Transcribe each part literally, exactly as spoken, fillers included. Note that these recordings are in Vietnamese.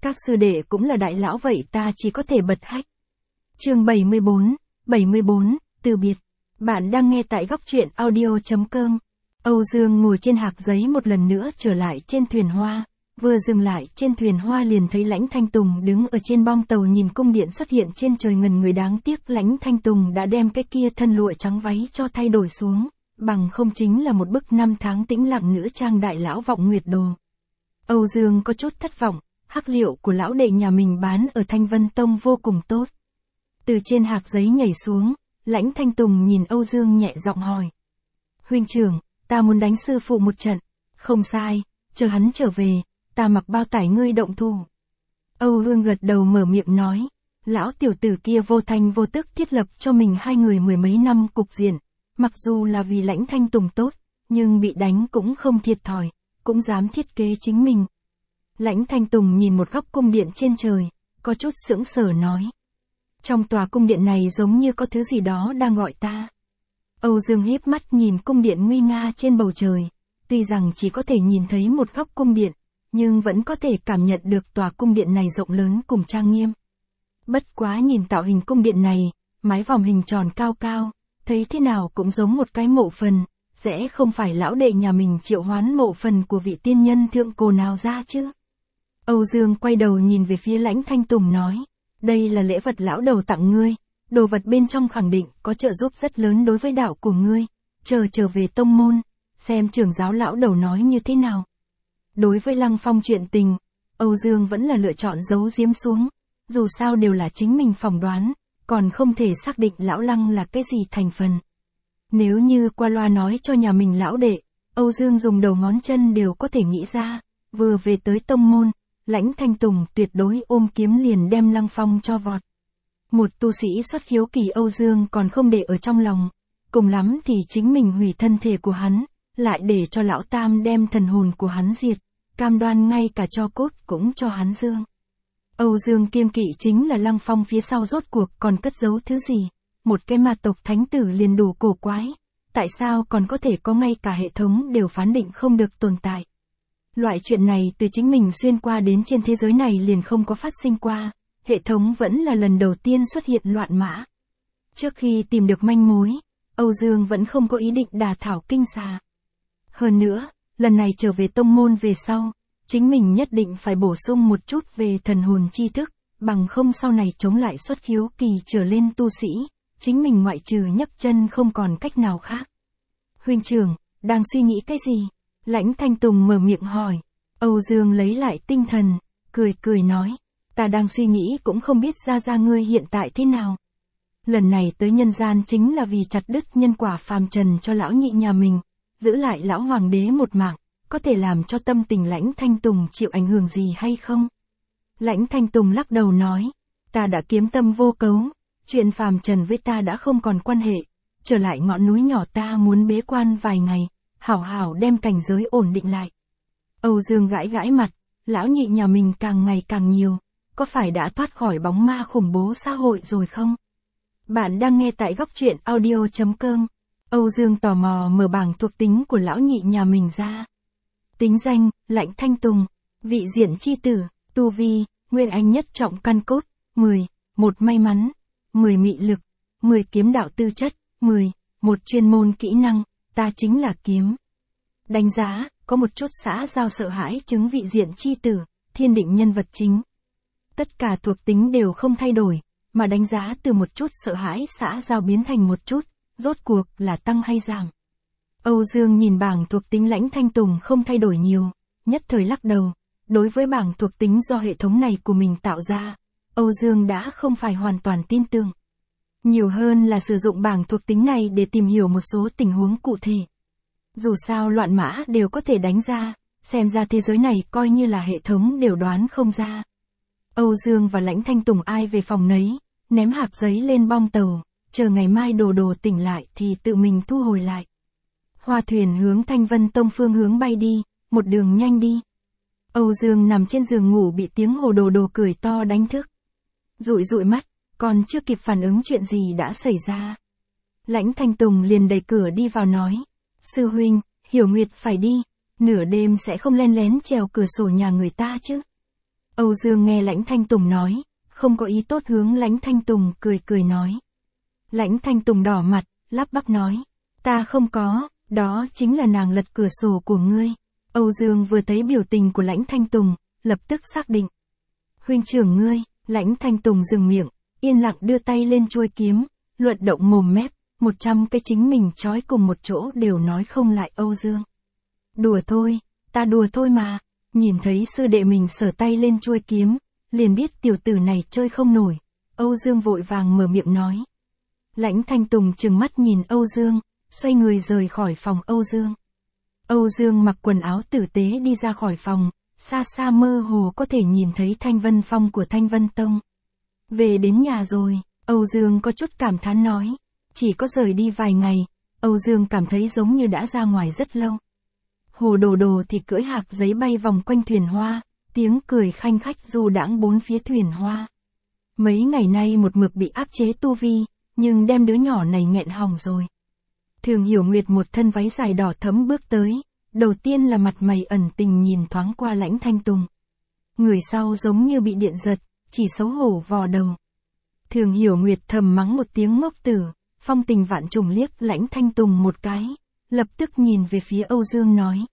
Các sư đệ cũng là đại lão vậy ta chỉ có thể bật hách. Chương bảy mươi bốn, bảy mươi bốn, từ biệt. Bạn đang nghe tại góc truyện audio chấm com. Âu Dương ngồi trên hạc giấy một lần nữa trở lại trên thuyền hoa. Vừa dừng lại trên thuyền hoa liền thấy Lãnh Thanh Tùng đứng ở trên bong tàu nhìn cung điện xuất hiện trên trời ngần người, đáng tiếc Lãnh Thanh Tùng đã đem cái kia thân lụa trắng váy cho thay đổi xuống, bằng không chính là một bức năm tháng tĩnh lặng nữ trang đại lão vọng nguyệt đồ. Âu Dương có chút thất vọng, hắc liệu của lão đệ nhà mình bán ở Thanh Vân Tông vô cùng tốt. Từ trên hạc giấy nhảy xuống, Lãnh Thanh Tùng nhìn Âu Dương nhẹ giọng hỏi. Huynh trưởng, ta muốn đánh sư phụ một trận. Không sai, chờ hắn trở về, ta mặc bao tải ngươi động thủ. Âu Dương gật đầu mở miệng nói. Lão tiểu tử kia vô thanh vô tức thiết lập cho mình hai người mười mấy năm cục diện. Mặc dù là vì Lãnh Thanh Tùng tốt, nhưng bị đánh cũng không thiệt thòi, cũng dám thiết kế chính mình. Lãnh Thanh Tùng nhìn một góc cung điện trên trời, có chút sững sờ nói. Trong tòa cung điện này giống như có thứ gì đó đang gọi ta. Âu Dương híp mắt nhìn cung điện nguy nga trên bầu trời, tuy rằng chỉ có thể nhìn thấy một góc cung điện, nhưng vẫn có thể cảm nhận được tòa cung điện này rộng lớn cùng trang nghiêm. Bất quá nhìn tạo hình cung điện này, mái vòm hình tròn cao cao, thấy thế nào cũng giống một cái mộ phần, sẽ không phải lão đệ nhà mình triệu hoán mộ phần của vị tiên nhân thượng cổ nào ra chứ. Âu Dương quay đầu nhìn về phía Lãnh Thanh Tùng nói, đây là lễ vật lão đầu tặng ngươi, đồ vật bên trong khẳng định có trợ giúp rất lớn đối với đạo của ngươi, chờ trở về tông môn, xem trưởng giáo lão đầu nói như thế nào. Đối với Lăng Phong chuyện tình, Âu Dương vẫn là lựa chọn giấu giếm xuống, dù sao đều là chính mình phỏng đoán, còn không thể xác định lão Lăng là cái gì thành phần. Nếu như qua loa nói cho nhà mình lão đệ, Âu Dương dùng đầu ngón chân đều có thể nghĩ ra, vừa về tới tông môn, Lãnh Thanh Tùng tuyệt đối ôm kiếm liền đem Lăng Phong cho vọt. Một tu sĩ xuất khiếu kỳ Âu Dương còn không để ở trong lòng, cùng lắm thì chính mình hủy thân thể của hắn, lại để cho lão tam đem thần hồn của hắn diệt, cam đoan ngay cả tro cốt cũng cho hắn dương. Âu Dương kiêng kỵ chính là Lăng Phong phía sau rốt cuộc còn cất giấu thứ gì, một cái ma tộc thánh tử liền đủ cổ quái, tại sao còn có thể có ngay cả hệ thống đều phán định không được tồn tại. Loại chuyện này từ chính mình xuyên qua đến trên thế giới này liền không có phát sinh qua, hệ thống vẫn là lần đầu tiên xuất hiện loạn mã. Trước khi tìm được manh mối, Âu Dương vẫn không có ý định đả thảo kinh xà. Hơn nữa, lần này trở về tông môn về sau, chính mình nhất định phải bổ sung một chút về thần hồn tri thức, bằng không sau này chống lại xuất khiếu kỳ trở lên tu sĩ, chính mình ngoại trừ nhấc chân không còn cách nào khác. Huynh trưởng, đang suy nghĩ cái gì? Lãnh Thanh Tùng mở miệng hỏi. Âu Dương lấy lại tinh thần, cười cười nói, ta đang suy nghĩ cũng không biết ra ra ngươi hiện tại thế nào. Lần này tới nhân gian chính là vì chặt đứt nhân quả phàm trần cho lão nhị nhà mình, giữ lại lão hoàng đế một mạng, có thể làm cho tâm tình Lãnh Thanh Tùng chịu ảnh hưởng gì hay không? Lãnh Thanh Tùng lắc đầu nói, ta đã kiếm tâm vô cấu, chuyện phàm trần với ta đã không còn quan hệ, trở lại ngọn núi nhỏ ta muốn bế quan vài ngày, hảo hảo đem cảnh giới ổn định lại. Âu Dương gãi gãi mặt, lão nhị nhà mình càng ngày càng nhiều, có phải đã thoát khỏi bóng ma khủng bố xã hội rồi không? Bạn đang nghe tại góc truyện audio chấm com. Âu Dương tò mò mở bảng thuộc tính của lão nhị nhà mình ra. Tính danh, Lãnh Thanh Tùng, vị diện chi tử, tu vi, nguyên anh nhất trọng căn cốt, mười, một may mắn, mười mị lực, mười kiếm đạo tư chất, mười, một chuyên môn kỹ năng, ta chính là kiếm. Đánh giá, có một chút xã giao sợ hãi chứng vị diện chi tử, thiên định nhân vật chính. Tất cả thuộc tính đều không thay đổi, mà đánh giá từ một chút sợ hãi xã giao biến thành một chút, rốt cuộc là tăng hay giảm. Âu Dương nhìn bảng thuộc tính Lãnh Thanh Tùng không thay đổi nhiều, nhất thời lắc đầu, đối với bảng thuộc tính do hệ thống này của mình tạo ra, Âu Dương đã không phải hoàn toàn tin tưởng. Nhiều hơn là sử dụng bảng thuộc tính này để tìm hiểu một số tình huống cụ thể. Dù sao loạn mã đều có thể đánh ra, xem ra thế giới này coi như là hệ thống đều đoán không ra. Âu Dương và Lãnh Thanh Tùng ai về phòng nấy, ném hạc giấy lên bong tàu, chờ ngày mai đồ đồ tỉnh lại thì tự mình thu hồi lại. Hoa thuyền hướng Thanh Vân Tông phương hướng bay đi, một đường nhanh đi. Âu Dương nằm trên giường ngủ bị tiếng hồ đồ đồ cười to đánh thức. Dụi dụi mắt, còn chưa kịp phản ứng chuyện gì đã xảy ra. Lãnh Thanh Tùng liền đẩy cửa đi vào nói, sư huynh, Hiểu Nguyệt phải đi, nửa đêm sẽ không len lén trèo cửa sổ nhà người ta chứ. Âu Dương nghe Lãnh Thanh Tùng nói, không có ý tốt hướng Lãnh Thanh Tùng cười cười nói. Lãnh Thanh Tùng đỏ mặt, lắp bắp nói, ta không có, đó chính là nàng lật cửa sổ của ngươi. Âu Dương vừa thấy biểu tình của Lãnh Thanh Tùng, lập tức xác định. Huynh trưởng ngươi, Lãnh Thanh Tùng dừng miệng, yên lặng đưa tay lên chuôi kiếm, luận động mồm mép, một trăm cái chính mình trói cùng một chỗ đều nói không lại Âu Dương. Đùa thôi, ta đùa thôi mà, nhìn thấy sư đệ mình sờ tay lên chuôi kiếm, liền biết tiểu tử này chơi không nổi, Âu Dương vội vàng mở miệng nói. Lãnh Thanh Tùng trừng mắt nhìn Âu Dương, xoay người rời khỏi phòng Âu Dương. Âu Dương mặc quần áo tử tế đi ra khỏi phòng, xa xa mơ hồ có thể nhìn thấy Thanh Vân Phong của Thanh Vân Tông. Về đến nhà rồi, Âu Dương có chút cảm thán nói, chỉ có rời đi vài ngày, Âu Dương cảm thấy giống như đã ra ngoài rất lâu. Hồ Đồ Đồ thì cưỡi hạc giấy bay vòng quanh thuyền hoa, tiếng cười khanh khách du đãng bốn phía thuyền hoa. Mấy ngày nay một mực bị áp chế tu vi, nhưng đem đứa nhỏ này nghẹn hỏng rồi. Thường Hiểu Nguyệt một thân váy dài đỏ thẫm bước tới, đầu tiên là mặt mày ẩn tình nhìn thoáng qua Lãnh Thanh Tùng. Người sau giống như bị điện giật, chỉ xấu hổ vò đầu. Thường Hiểu Nguyệt thầm mắng một tiếng ngốc tử, phong tình vạn trùng liếc Lãnh Thanh Tùng một cái, lập tức nhìn về phía Âu Dương nói.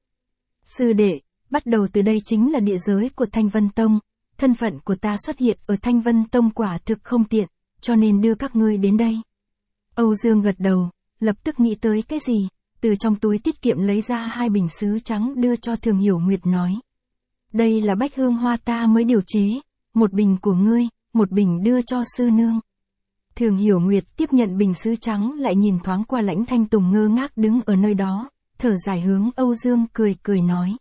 Sư đệ, bắt đầu từ đây chính là địa giới của Thanh Vân Tông, thân phận của ta xuất hiện ở Thanh Vân Tông quả thực không tiện, cho nên đưa các ngươi đến đây. Âu Dương gật đầu, lập tức nghĩ tới cái gì, từ trong túi tiết kiệm lấy ra hai bình sứ trắng đưa cho Thường Hiểu Nguyệt nói. Đây là bách hương hoa ta mới điều chế, một bình của ngươi, một bình đưa cho sư nương. Thường Hiểu Nguyệt tiếp nhận bình sứ trắng lại nhìn thoáng qua Lãnh Thanh Tùng ngơ ngác đứng ở nơi đó, thở dài hướng Âu Dương cười cười nói.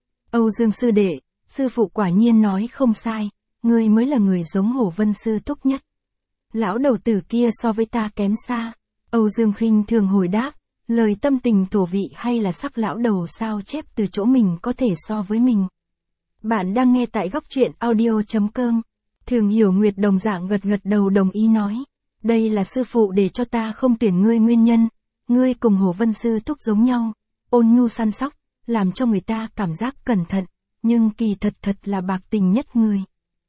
Âu Dương sư đệ, sư phụ quả nhiên nói không sai, ngươi mới là người giống Hổ Vân sư thúc nhất. Lão đầu tử kia so với ta kém xa. Âu Dương khinh thường hồi đáp, lời tâm tình thổ vị hay là sắc lão đầu sao chép từ chỗ mình có thể so với mình. Bạn đang nghe tại góc truyện audio chấm com. Thường Hiểu Nguyệt đồng dạng gật gật đầu đồng ý nói. Đây là sư phụ để cho ta không tuyển ngươi nguyên nhân. Ngươi cùng Hổ Vân sư thúc giống nhau, ôn nhu săn sóc, làm cho người ta cảm giác cẩn thận, nhưng kỳ thật thật là bạc tình nhất người.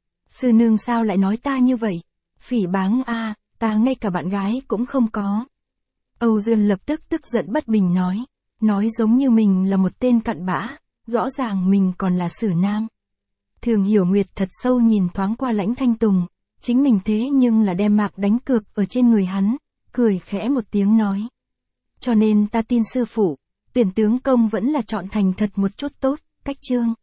Sư nương sao lại nói ta như vậy? Phỉ báng a, ta ngay cả bạn gái cũng không có. Âu Dương lập tức tức giận bất bình nói, nói giống như mình là một tên cặn bã, rõ ràng mình còn là sử nam. Thường Hiểu Nguyệt thật sâu nhìn thoáng qua Lãnh Thanh Tùng, chính mình thế nhưng là đem mạc đánh cược ở trên người hắn, cười khẽ một tiếng nói. Cho nên ta tin sư phụ, tuyển tướng công vẫn là chọn thành thật một chút tốt, cách chương.